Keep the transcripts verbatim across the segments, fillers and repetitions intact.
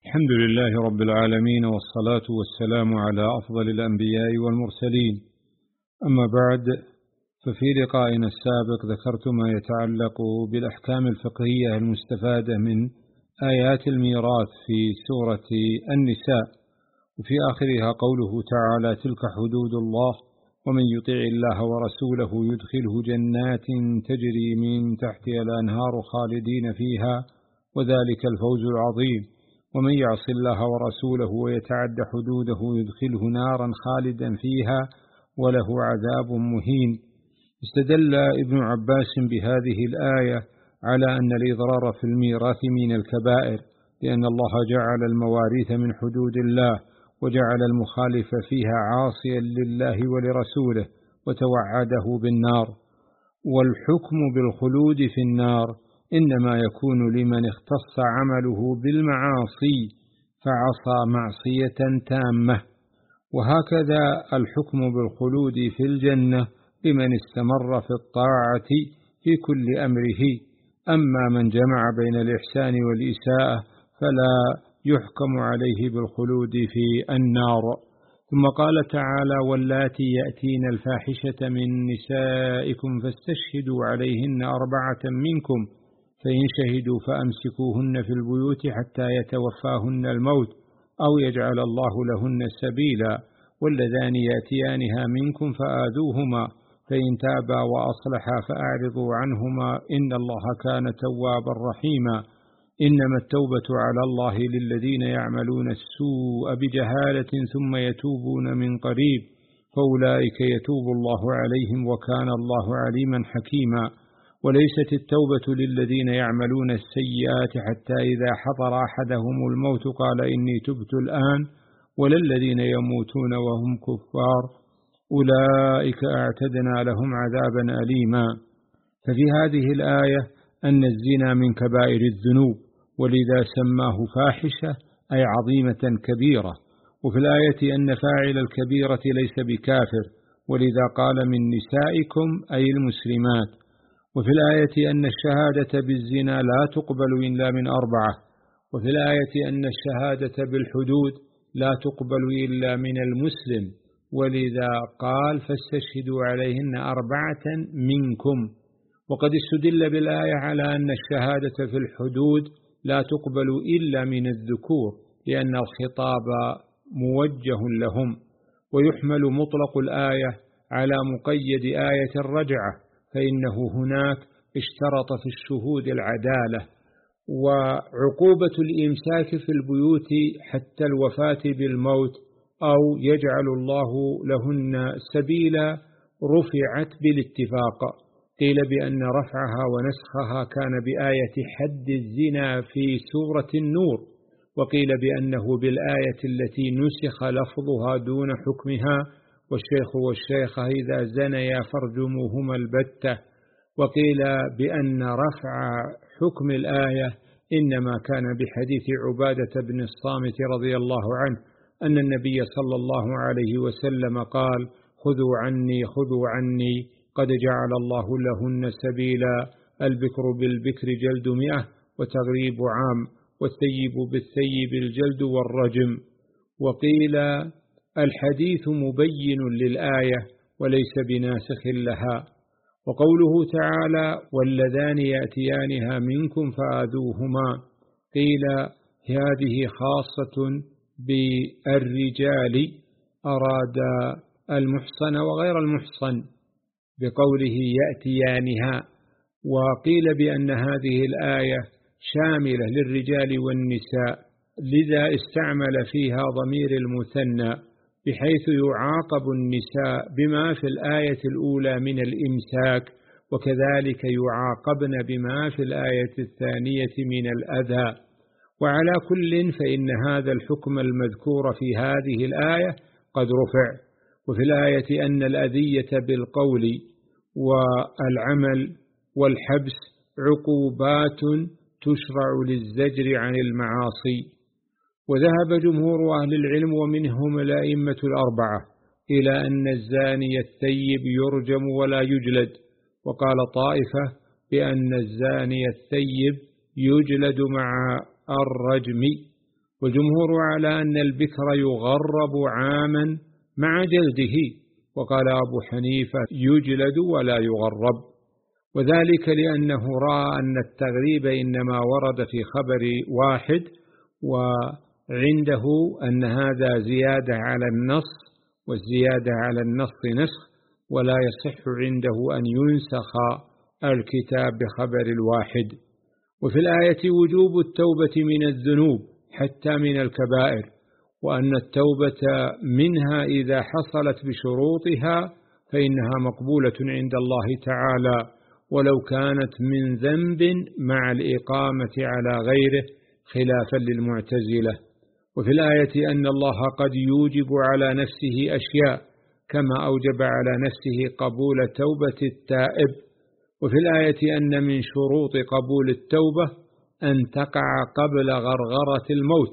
الحمد لله رب العالمين، والصلاة والسلام على أفضل الأنبياء والمرسلين. أما بعد، ففي لقائنا السابق ذكرت ما يتعلق بالأحكام الفقهية المستفادة من آيات الميراث في سورة النساء، وفي آخرها قوله تعالى: تلك حدود الله ومن يطع الله ورسوله يدخله جنات تجري من تحتها الأنهار خالدين فيها وذلك الفوز العظيم، ومن يعص الله ورسوله ويتعد حدوده يدخله نارا خالدا فيها وله عذاب مهين. استدل ابن عباس بهذه الآية على أن الإضرار في الميراث من الكبائر، لأن الله جعل المواريث من حدود الله، وجعل المخالف فيها عاصيا لله ولرسوله وتوعده بالنار. والحكم بالخلود في النار إنما يكون لمن اختص عمله بالمعاصي فعصى معصية تامة، وهكذا الحكم بالخلود في الجنة لمن استمر في الطاعة في كل أمره. أما من جمع بين الإحسان والإساءة فلا يحكم عليه بالخلود في النار. ثم قال تعالى: واللاتي يأتين الفاحشة من نسائكم فاستشهدوا عليهن أربعة منكم فإن شهدوا فأمسكوهن في البيوت حتى يتوفاهن الموت أو يجعل الله لهن سبيلا، واللذان يأتيانها منكم فآذوهما فإن تابا وأصلحا فأعرضوا عنهما إن الله كان توابا رحيما. إنما التوبة على الله للذين يعملون السوء بجهالة ثم يتوبون من قريب فأولئك يتوب الله عليهم وكان الله عليما حكيما. وليست التوبة للذين يعملون السيئات حتى إذا حضر أحدهم الموت قال إني تبت الآن، ولا الذين يموتون وهم كفار أولئك أعتدنا لهم عذابا أليما. ففي هذه الآية أن الزنا من كبائر الذنوب، ولذا سماه فاحشة أي عظيمة كبيرة. وفي الآية أن فاعل الكبيرة ليس بكافر، ولذا قال من نسائكم أي المسلمات. وفي الآية أن الشهادة بالزنا لا تقبل إلا من أربعة. وفي الآية أن الشهادة بالحدود لا تقبل إلا من المسلم، ولذا قال فاستشهدوا عليهن أربعة منكم. وقد استدل بالآية على أن الشهادة في الحدود لا تقبل إلا من الذكور، لأن الخطاب موجه لهم. ويحمل مطلق الآية على مقيد آية الرجعة، فإنه هناك اشترط في الشهود العدالة. وعقوبة الإمساك في البيوت حتى الوفاة بالموت أو يجعل الله لهن سبيلا رفعت بالاتفاق. قيل بأن رفعها ونسخها كان بآية حد الزنا في سورة النور، وقيل بأنه بالآية التي نسخ لفظها دون حكمها: والشيخ والشيخة إذا زنيا فارجموهما البتة. وقيل بأن رفع حكم الآية إنما كان بحديث عبادة بن الصامت رضي الله عنه أن النبي صلى الله عليه وسلم قال: خذوا عني خذوا عني قد جعل الله لهن سبيلا، البكر بالبكر جلد مئة وتغريب عام، والثيب بالثيب الجلد والرجم. وقيل الحديث مبين للآية وليس بناسخ لها. وقوله تعالى: واللذان يأتيانها منكم فآذوهما، قيل هذه خاصة بالرجال، أراد المحصن وغير المحصن بقوله يأتيانها. وقيل بأن هذه الآية شاملة للرجال والنساء، لذا استعمل فيها ضمير المثنى، بحيث يعاقب النساء بما في الآية الأولى من الإمساك، وكذلك يعاقبن بما في الآية الثانية من الأذى. وعلى كل فإن هذا الحكم المذكور في هذه الآية قد رفع. وفي الآية أن الأذية بالقول والعمل والحبس عقوبات تشرع للزجر عن المعاصي. وذهب جمهور أهل العلم ومنهم الأئمة الأربعة إلى أن الزاني الثيب يرجم ولا يجلد، وقال طائفة بأن الزاني الثيب يجلد مع الرجم. والجمهور على أن البكر يغرب عاما مع جلده، وقال أبو حنيفة يجلد ولا يغرب، وذلك لأنه رأى أن التغريب إنما ورد في خبر واحد، وعنده أن هذا زيادة على النص، والزيادة على النص نسخ، ولا يصح عنده أن ينسخ الكتاب بخبر الواحد. وفي الآية وجوب التوبة من الذنوب حتى من الكبائر، وأن التوبة منها إذا حصلت بشروطها فإنها مقبولة عند الله تعالى، ولو كانت من ذنب مع الإقامة على غيره خلافا للمعتزلة. وفي الآية أن الله قد يوجب على نفسه أشياء كما أوجب على نفسه قبول توبة التائب. وفي الآية أن من شروط قبول التوبة أن تقع قبل غرغرة الموت،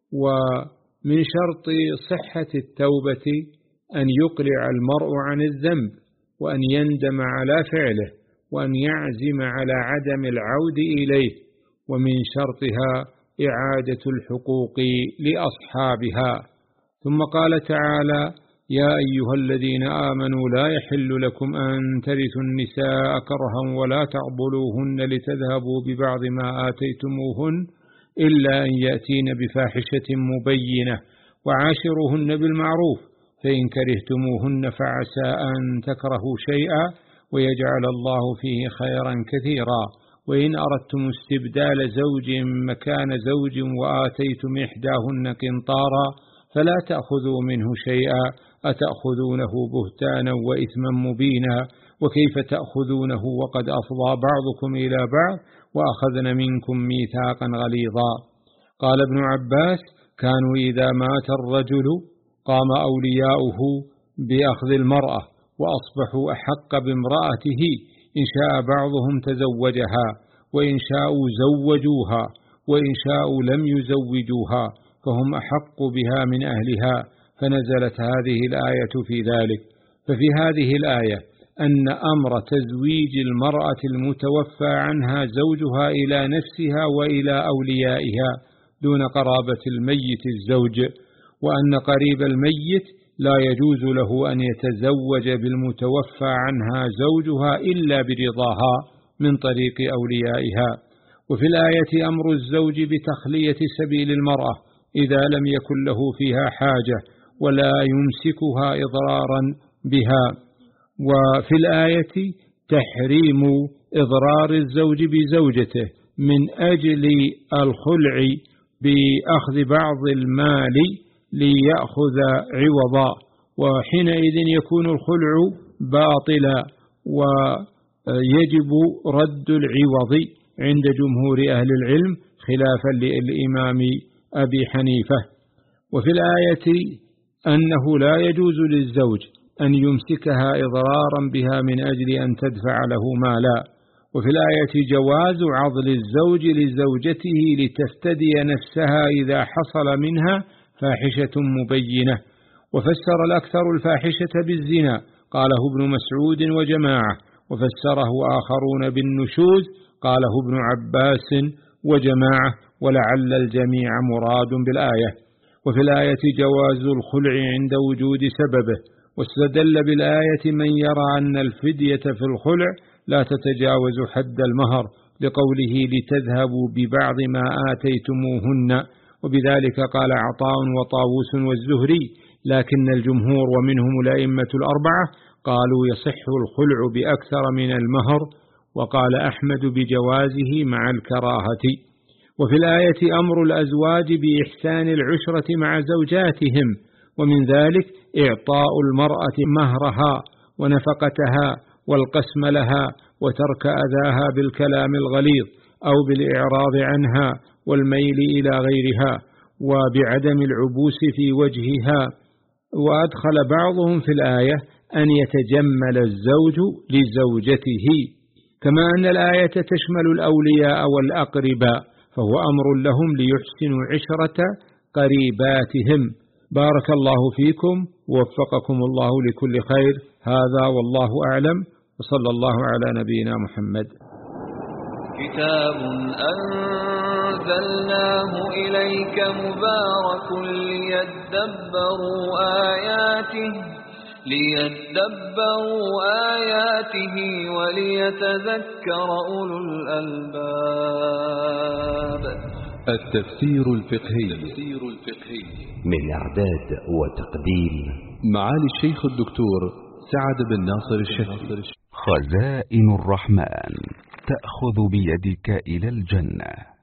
ومن شرط صحة التوبة أن يقلع المرء عن الذنب، وأن يندم على فعله، وأن يعزم على عدم العود إليه، ومن شرطها إعادة الحقوق لأصحابها. ثم قال تعالى: يا أيها الذين آمنوا لا يحل لكم أن ترثوا النساء كرها ولا تعضلوهن لتذهبوا ببعض ما آتيتموهن إلا أن يأتين بفاحشة مبينة وعاشروهن بالمعروف، فإن كرهتموهن فعسى أن تكرهوا شيئا ويجعل الله فيه خيرا كثيرا، وإن أردتم استبدال زوج مكان زوج وآتيتم إحداهن قنطارا فلا تأخذوا منه شيئا أتأخذونه بهتانا وإثما مبينا، وكيف تأخذونه وقد أفضى بعضكم إلى بعض وأخذن منكم ميثاقا غليظا. قال ابن عباس: كانوا إذا مات الرجل قام أولياؤه بأخذ المرأة وأصبحوا أحق بامرأته، إن شاء بعضهم تزوجها، وإن شاءوا زوجوها، وإن شاءوا لم يزوجوها، فهم أحق بها من أهلها، فنزلت هذه الآية في ذلك. ففي هذه الآية أن أمر تزويج المرأة المتوفى عنها زوجها إلى نفسها وإلى أوليائها دون قرابة الميت الزوج، وأن قريب الميت لا يجوز له أن يتزوج بالمتوفى عنها زوجها إلا برضاها من طريق أوليائها. وفي الآية أمر الزوج بتخلية سبيل المرأة إذا لم يكن له فيها حاجة ولا يمسكها إضرارا بها. وفي الآية تحريم إضرار الزوج بزوجته من أجل الخلع بأخذ بعض المال ليأخذ عوضا، وحينئذ يكون الخلع باطلا ويجب رد العوض عند جمهور أهل العلم خلافا للإمام أبي حنيفة. وفي الآية أنه لا يجوز للزوج أن يمسكها إضرارا بها من أجل أن تدفع له مالا. وفي الآية جواز عضل الزوج لزوجته لتفتدي نفسها إذا حصل منها فاحشة مبينة. وفسر الأكثر الفاحشة بالزنا، قاله ابن مسعود وجماعة، وفسره آخرون بالنشوز، قاله ابن عباس وجماعة، ولعل الجميع مراد بالآية. وفي الآية جواز الخلع عند وجود سببه، واستدل بالآية من يرى أن الفدية في الخلع لا تتجاوز حد المهر، لقوله لتذهبوا ببعض ما آتيتموهن، وبذلك قال عطاء وطاووس والزهري، لكن الجمهور ومنهم الأئمة الأربعة قالوا يصح الخلع بأكثر من المهر، وقال أحمد بجوازه مع الكراهة. وفي الآية أمر الأزواج بإحسان العشرة مع زوجاتهم، ومن ذلك إعطاء المرأة مهرها ونفقتها والقسم لها، وترك أذاها بالكلام الغليظ أو بالإعراض عنها والميل إلى غيرها، وبعدم العبوس في وجهها. وأدخل بعضهم في الآية أن يتجمل الزوج لزوجته، كما أن الآية تشمل الأولياء والأقرباء، فهو أمر لهم ليحسنوا عشرة قريباتهم. بارك الله فيكم ووفقكم الله لكل خير. هذا والله أعلم، وصلى الله على نبينا محمد. كتاب أنزل وأنزلناه إليك مبارك ليدبروا آياته ليدبروا آياته وليتذكر أولو الألباب. التفسير الفقهي من إعداد وتقديم معالي الشيخ الدكتور سعد بن ناصر الشهري. خزائن الرحمن تأخذ بيدك إلى الجنة.